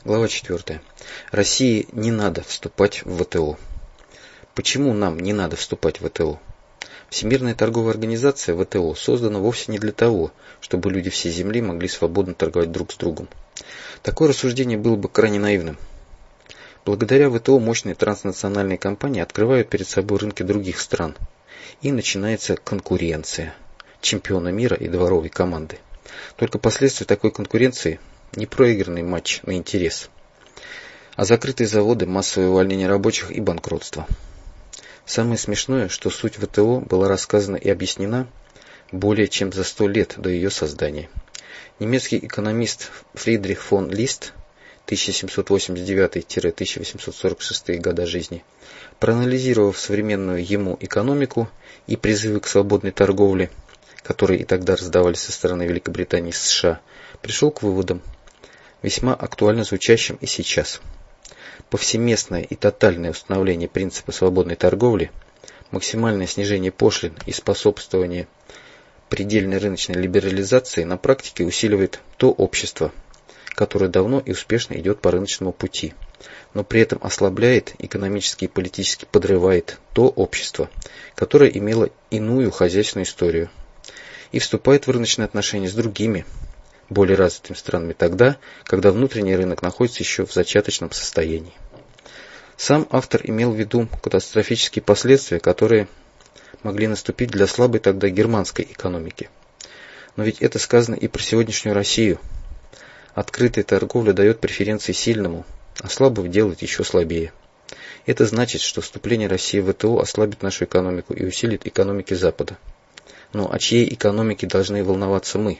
Глава 4. России не надо вступать в ВТО. Почему нам не надо вступать в ВТО? Всемирная торговая организация ВТО создана вовсе не для того, чтобы люди всей Земли могли свободно торговать друг с другом. Такое рассуждение было бы крайне наивным. Благодаря ВТО мощные транснациональные компании открывают перед собой рынки других стран. И начинается конкуренция чемпиона мира и дворовой команды. Только последствия такой конкуренции – не проигранный матч на интерес, а закрытые заводы, массовое увольнение рабочих и банкротство. Самое смешное, что суть ВТО была рассказана и объяснена более чем за 100 лет до ее создания. Немецкий экономист Фридрих фон Лист 1789-1846 года жизни, проанализировав современную ему экономику и призывы к свободной торговле, которые и тогда раздавались со стороны Великобритании и США, пришел к выводам, весьма актуально звучащим и сейчас. Повсеместное и тотальное установление принципа свободной торговли, максимальное снижение пошлин и способствование предельной рыночной либерализации на практике усиливает то общество, которое давно и успешно идет по рыночному пути, но при этом ослабляет, экономически и политически подрывает то общество, которое имело иную хозяйственную историю, и вступает в рыночные отношения с другими, более развитыми странами тогда, когда внутренний рынок находится еще в зачаточном состоянии. Сам автор имел в виду катастрофические последствия, которые могли наступить для слабой тогда германской экономики. Но ведь это сказано и про сегодняшнюю Россию. Открытая торговля дает преференции сильному, а слабого делает еще слабее. Это значит, что вступление России в ВТО ослабит нашу экономику и усилит экономики Запада. Но о чьей экономике должны волноваться мы?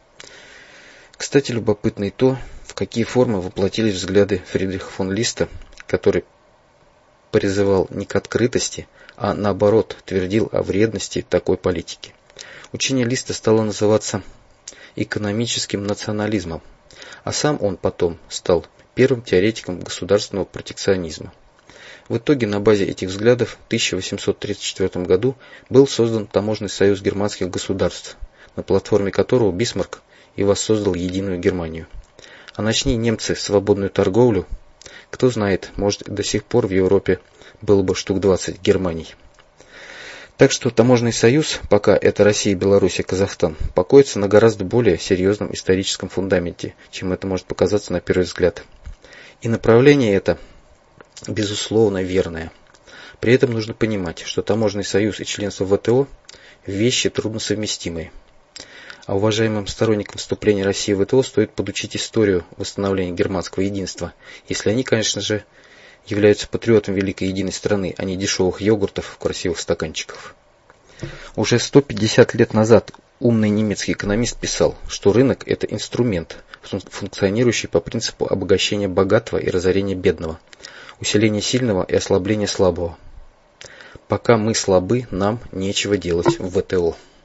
Кстати, любопытно и то, в какие формы воплотились взгляды Фридриха фон Листа, который призывал не к открытости, а наоборот твердил о вредности такой политики. Учение Листа стало называться экономическим национализмом, а сам он потом стал первым теоретиком государственного протекционизма. В итоге на базе этих взглядов в 1834 году был создан Таможенный союз германских государств, на платформе которого Бисмарк и воссоздал единую Германию. А начни немцы свободную торговлю, кто знает, может до сих пор в Европе было бы штук 20 Германий. Так что Таможенный союз, пока это Россия, Беларусь и Казахстан, покоится на гораздо более серьезном историческом фундаменте, чем это может показаться на первый взгляд. И направление это, безусловно, верное. При этом нужно понимать, что Таможенный союз и членство в ВТО – вещи трудносовместимые. А уважаемым сторонникам вступления России в ВТО стоит подучить историю восстановления германского единства, если они, конечно же, являются патриотами великой единой страны, а не дешевых йогуртов в красивых стаканчиках. Уже 150 лет назад умный немецкий экономист писал, что рынок – это инструмент, функционирующий по принципу обогащения богатого и разорения бедного, усиления сильного и ослабления слабого. Пока мы слабы, нам нечего делать в ВТО.